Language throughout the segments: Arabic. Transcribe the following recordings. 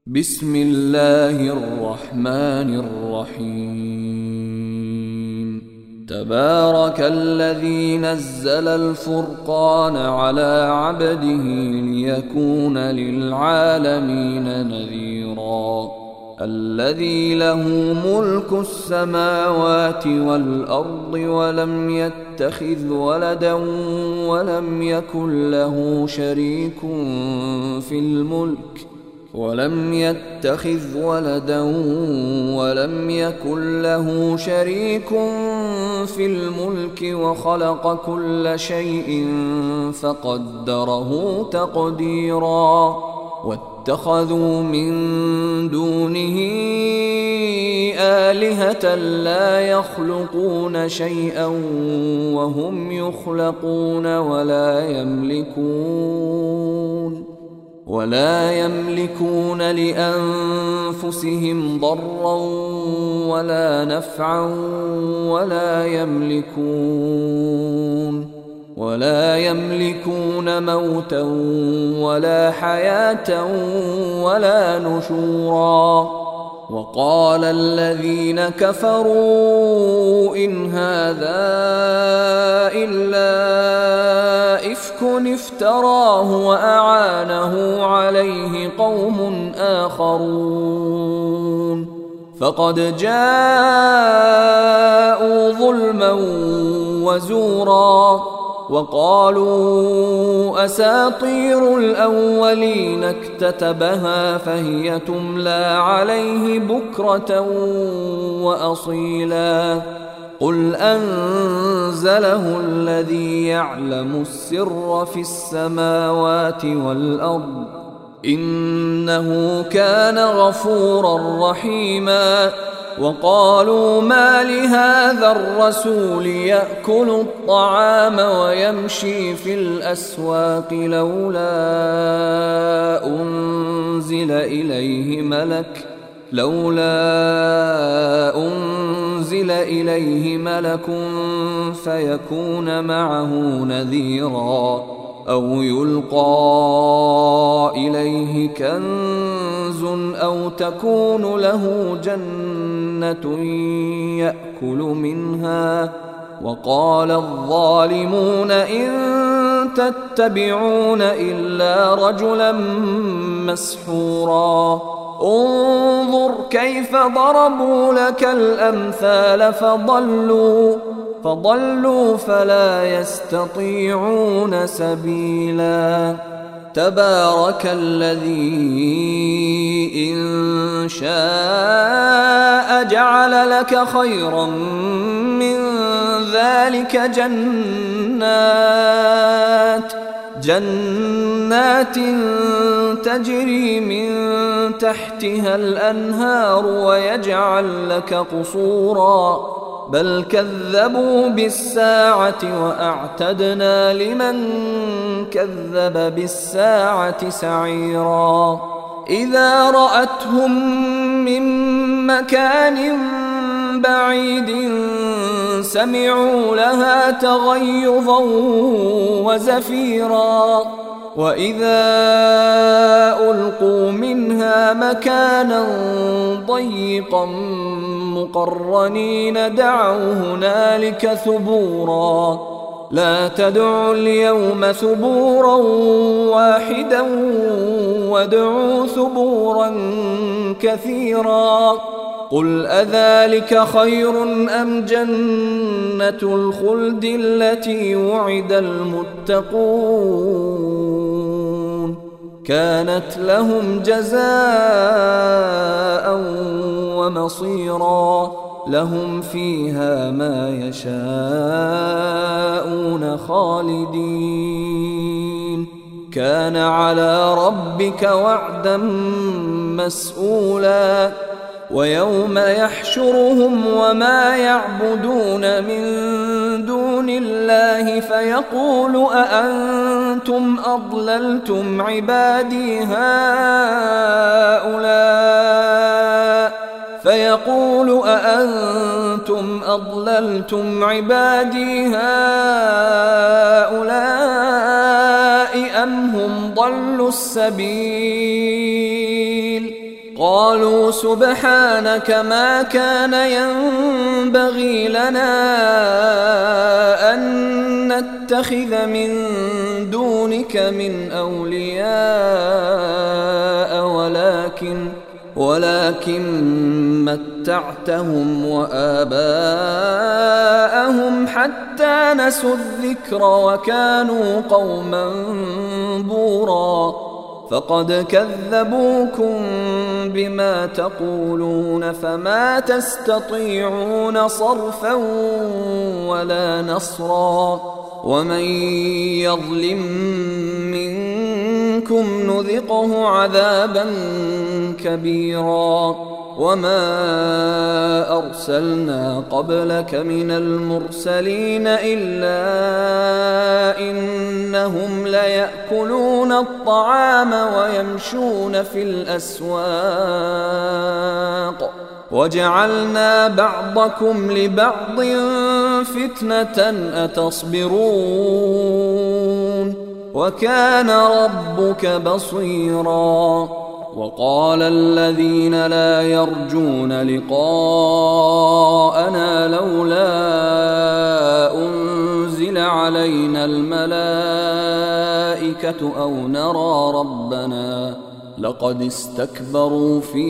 بسم الله الرحمن الرحيم. تبارك الذي نزل الفرقان على عبده ليكون للعالمين نذيرا. الذي له ملك السماوات والأرض ولم يتخذ ولدا ولم يكن له شريك في الملك وخلق كل شيء فقدره تقديرا. واتخذوا من دونه آلهة لا يخلقون شيئا وهم يخلقون ولا يملكون لأنفسهم ضرا ولا نفعا ولا يملكون موتا ولا حياة ولا نشورا. وقال الذين كفروا إن هذا إلا إفك افتراه وأعانه عليه قوم آخرون فقد جاءوا ظلما وزورا. وقالوا أساطير الأولين اكتتبها فهي تملى عليه بكرة وأصيلا. قل أنزله الذي يعلم السر في السماوات والأرض إنه كان غفورا رحيما. وقالوا ما لهذا الرسول يأكل الطعام ويمشي في الأسواق لولا أنزل إليه ملك فيكون معه نذيرا أو يلقى إليه كنز أو تكون له جنة يأكل منها. وقال الظالمون إن تتبعون إلا رجلا مسحورا. انظر كيف ضربوا لك الأمثال فضلوا فلا يستطيعون سبيلا. تبارك الذي إن شاء جعل لك خيرا من ذلك جنات تجري من تحتها الأنهار ويجعل لك قصورا. بل كذبوا بالساعة وأعتدنا لمن كذب بالساعة سعيرا. إذا رأتهم من مكان بعيد سمعوا لها تغيظا وزفيرا. وإذا ألقوا منها مكانا ضيقا مقرنين دعوا هنالك ثبورا. لا تدعوا اليوم ثبورا واحدا وادعوا ثبورا كثيرا. قل أذلك خير أم جنة الخلد التي وعد المتقون كانت لهم جزاء ومصيرا. لهم فيها ما يشاءون خالدين كان على ربك وعدا مسئولا. ويوم يحشرهم وما يعبدون من دون الله فيقول أأنتم أضللتم عبادي هؤلاء أم هم ضلوا السبيل قالوا سبحانك ما كان ينبغي لنا أن نتخذ من دونك من أولياء ولكن متعتهم وآباءهم حتى نسوا الذكر وكانوا قوما بورا فقد كذبوكم بما تقولون فما تستطيعون صرفا ولا نصرا ومن يظلم منكم نذقه عذابا كبيرا وما أرسلنا قبلك من المرسلين إلا إنهم ليأكلون الطعام ويمشون في الأسواق وجعلنا بعضكم لبعض فتنة أتصبرون وكان ربك بصيرا وقال الذين لا يرجون لقاءنا لولا أنزل علينا الملائكة أو نرى ربنا لقد استكبروا في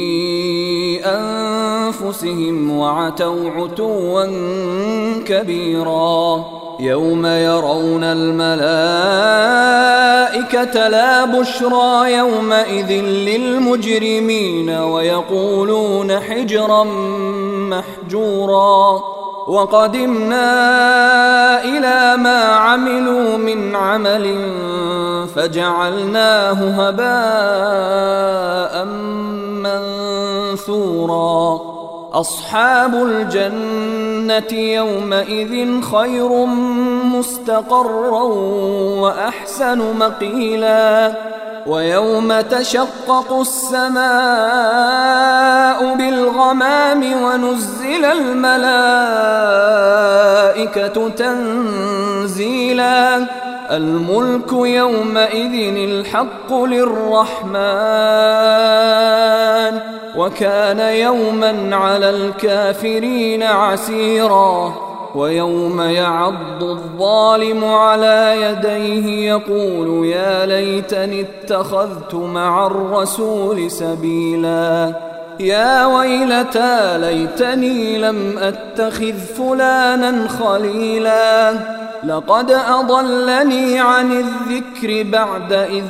أنفسهم وعتوا عتوا كبيرا يوم يرون الملائكة لا بشرى يومئذ للمجرمين ويقولون حجرا محجورا وقدمنا إلى ما عملوا من عمل فجعلناه هباء منثورا أصحاب الجنة يومئذ خير مستقرا وأحسن مقيلا ويوم تشقق السماء بالغمام ونزل الملائكة تنزيلا الملك يومئذ الحق للرحمن وكان يوما على الكافرين عسيرا ويوم يعض الظالم على يديه يقول يا ليتني اتخذت مع الرسول سبيلا يا ويلتى ليتني لم أتخذ فلانا خليلا لقد أضلني عن الذكر بعد إذ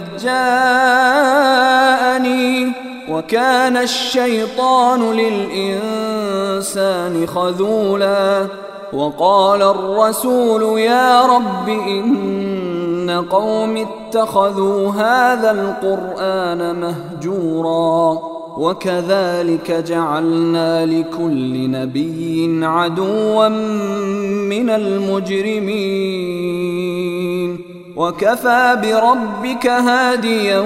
جاءني وكان الشيطان للإنسان خذولا وقال الرسول يا رب إن قوم اتخذوا هذا القرآن مهجورا وكذلك جعلنا لكل نبي عدوا من المجرمين وكفى بربك هاديا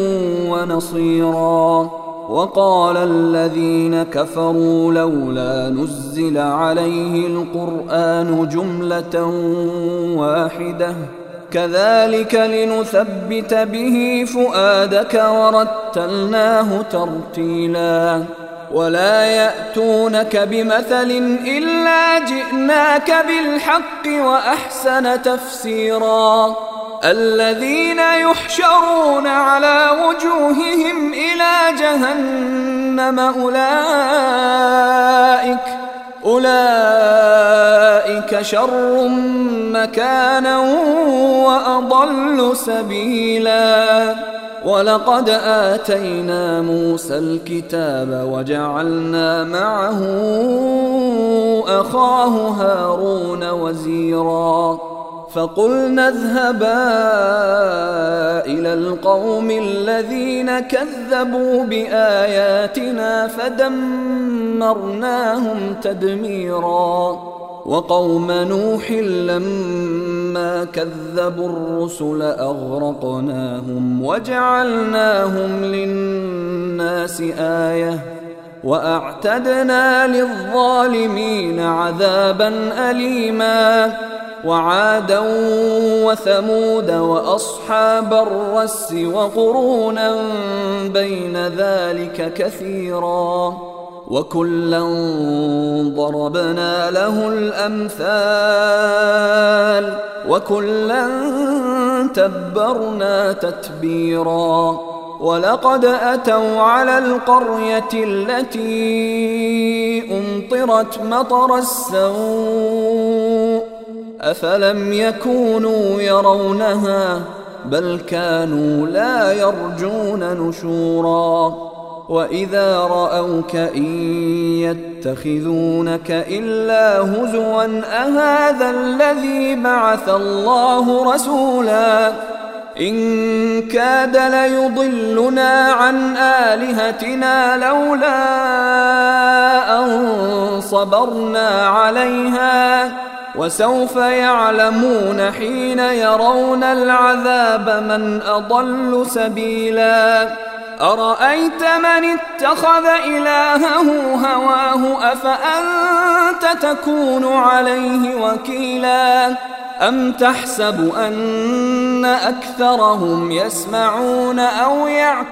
ونصيرا وقال الذين كفروا لولا نزل عليه القرآن جملة واحدة كذلك لنثبت به فؤادك ورتلناه ترتيلا ولا يأتونك بمثل إلا جئناك بالحق وأحسن تفسيرا الذين يحشرون على وجوههم إلى جهنم أولئك شر مكانا وأضل سبيلا ولقد آتينا موسى الكتاب وجعلنا معه أخاه هارون وزيرا فقلنا اذهبا إلى القوم الذين كذبوا بآياتنا فدمرناهم تدميرا وقوم نوح لما كذبوا الرسل أغرقناهم وجعلناهم للناس آية وأعتدنا للظالمين عذابا أليما وعادا وثمود وأصحاب الرس وقرونا بين ذلك كثيرا وكلا ضربنا له الأمثال وكلا تبرنا تتبيرا ولقد أتوا على القرية التي أمطرت مطر السوء أفلم يكونوا يرونها بل كانوا لا يرجون نشورا وإذا رأوك إن يتخذونك إلا هزوا أهذا الذي بعث الله رسولا إن كاد ليضلنا عن آلهتنا لولا أن صبرنا عليها وسوف يعلمون حين يرون العذاب من أضل سبيلا أرأيت من اتخذ إلهه هواه أفأنت تكون عليه وكيلا أم تحسب أن أكثرهم يسمعون أو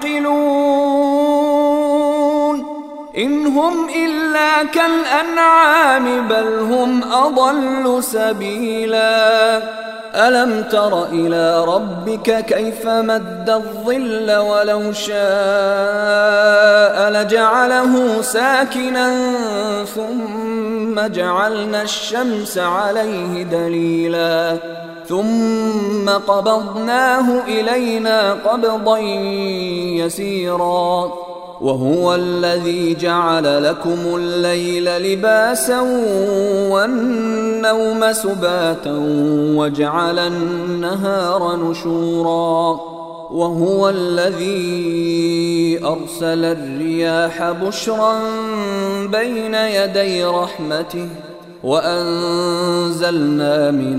يعقلون إن هم إلا كالأنعام بل هم أضل سبيلا ألم تر إلى ربك كيف مد الظل ولو شاء لجعله ساكنا ثم جعلنا الشمس عليه دليلا ثم قبضناه إلينا قبضا يسيرا وهو الذي جعل لكم الليل لباسا والنوم سباتا وجعل النهار نشورا وهو الذي أرسل الرياح بشرا بين يدي رحمته وأنزلنا من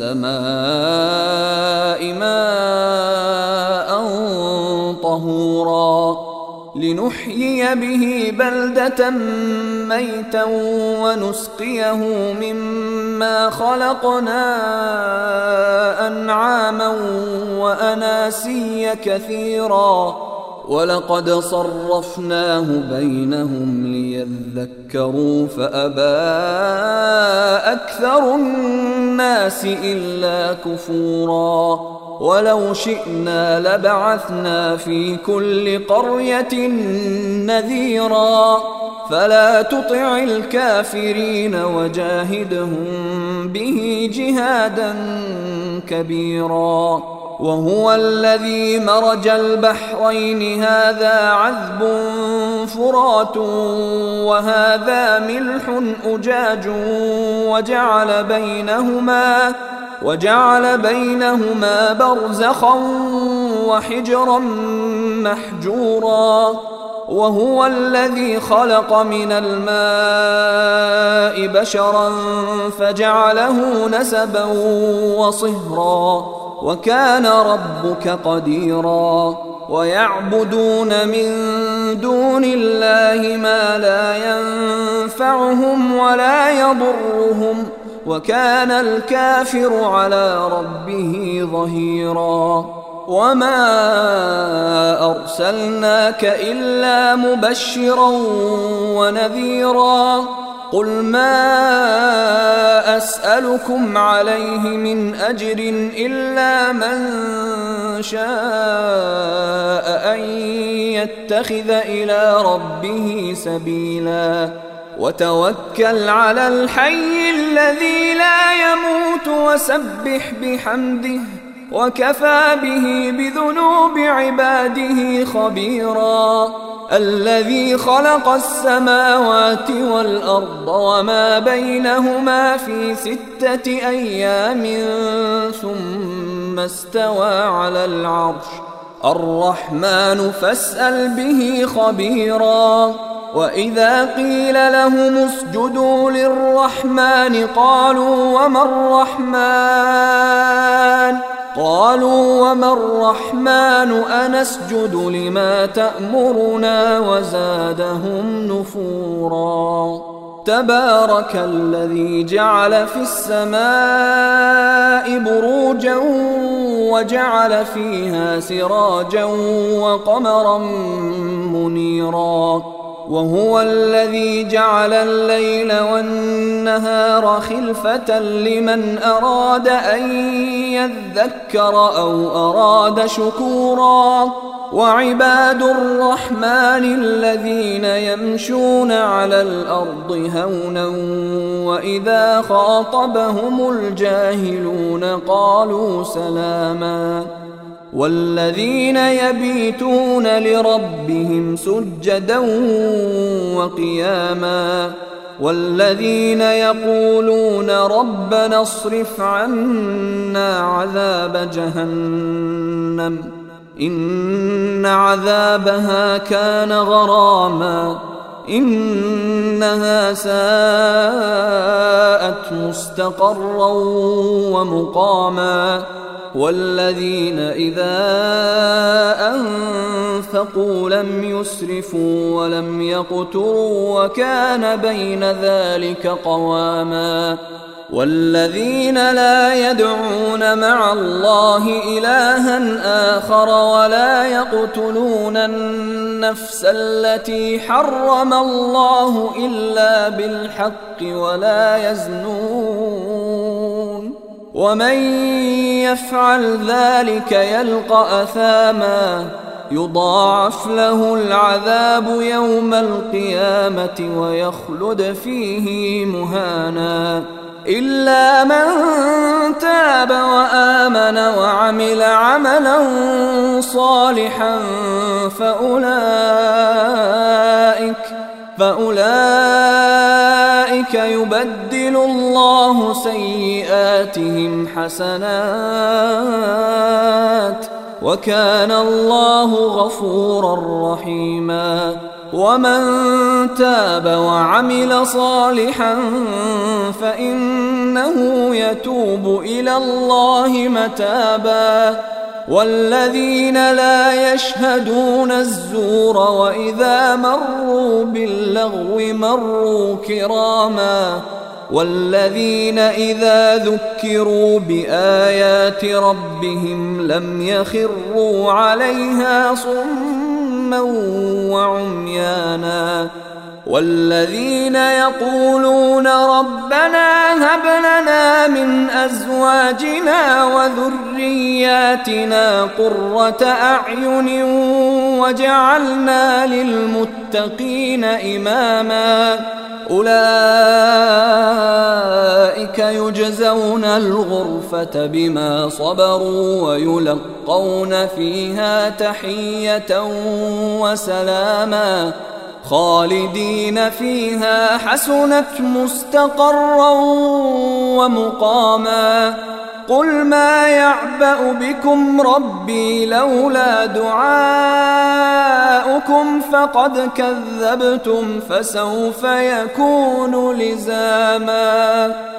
السماء ماء طهورا لنحيي به بلدة ميتا ونسقيه مما خلقنا أنعاما وأناسيا كثيرا ولقد صرفناه بينهم ليذكروا فأبى أكثر الناس إلا كفورا ولو شئنا لبعثنا في كل قرية نذيرا فلا تطع الكافرين وجاهدهم به جهادا كبيرا وهو الذي مرج البحرين هذا عذب فرات وهذا ملح أجاج وجعل بينهما برزخا وحجرا محجورا وهو الذي خلق من الماء بشرا فجعله نسبا وصهرا وكان ربك قديرا ويعبدون من دون الله ما لا ينفعهم ولا يضرهم وكان الكافر على ربه ظهيرا وما أرسلناك إلا مبشرا ونذيرا قل ما أسألكم عليه من أجر إلا من شاء أن يتخذ إلى ربه سبيلا وتوكل على الحي الذي لا يموت وسبح بحمده وكفى به بذنوب عباده خبيرا الذي خلق السماوات والأرض وما بينهما في 6 أيام ثم استوى على العرش الرحمن فاسأل به خبيرا وإذا قيل لهم اسجدوا للرحمن قالوا وما الرحمن أنسجد لما تأمرنا وزادهم نفورا تبارك الذي جعل في السماء بروجا وجعل فيها سراجا وقمرا منيرا وهو الذي جعل الليل والنهار خلفة لمن أراد أن يذكر أو أراد شكورا وعباد الرحمن الذين يمشون على الأرض هونا وإذا خاطبهم الجاهلون قالوا سلاما والذين يبيتون لربهم سجدا وقياما والذين يقولون ربنا اصرف عنا عذاب جهنم إن عذابها كان غراما إنها ساءت مستقرا ومقاما والذين إذا أنفقوا لم يسرفوا ولم يقتروا وكان بين ذلك قواما والذين لا يدعون مع الله إلها آخر ولا يقتلون النفس التي حرم الله إلا بالحق ولا يزنون ومن يفعل ذلك يلقى أثاما يضاعف له العذاب يوم القيامة ويخلد فيه مهانا إلا من تاب وآمن وعمل عملا صالحا فأولئك يبدل الله سيئاتهم حسنات وكان الله غفورا رحيما ومن تاب وعمل صالحا فإنه يتوب إلى الله متابا والذين لا يشهدون الزور وإذا مروا باللغو مروا كراما والذين إذا ذكروا بآيات ربهم لم يخروا عليها صما وعميانا والذين يقولون ربنا هب لنا من أزواجنا وذرياتنا قرة أعين وجعلنا للمتقين إماما أولئك يجزون الغرفة بما صبروا ويلقون فيها تحية وسلاما خالدين فيها حسنت مستقرا ومقاما قل ما يعبأ بكم ربي لولا دعاؤكم فقد كذبتم فسوف يكون لزاما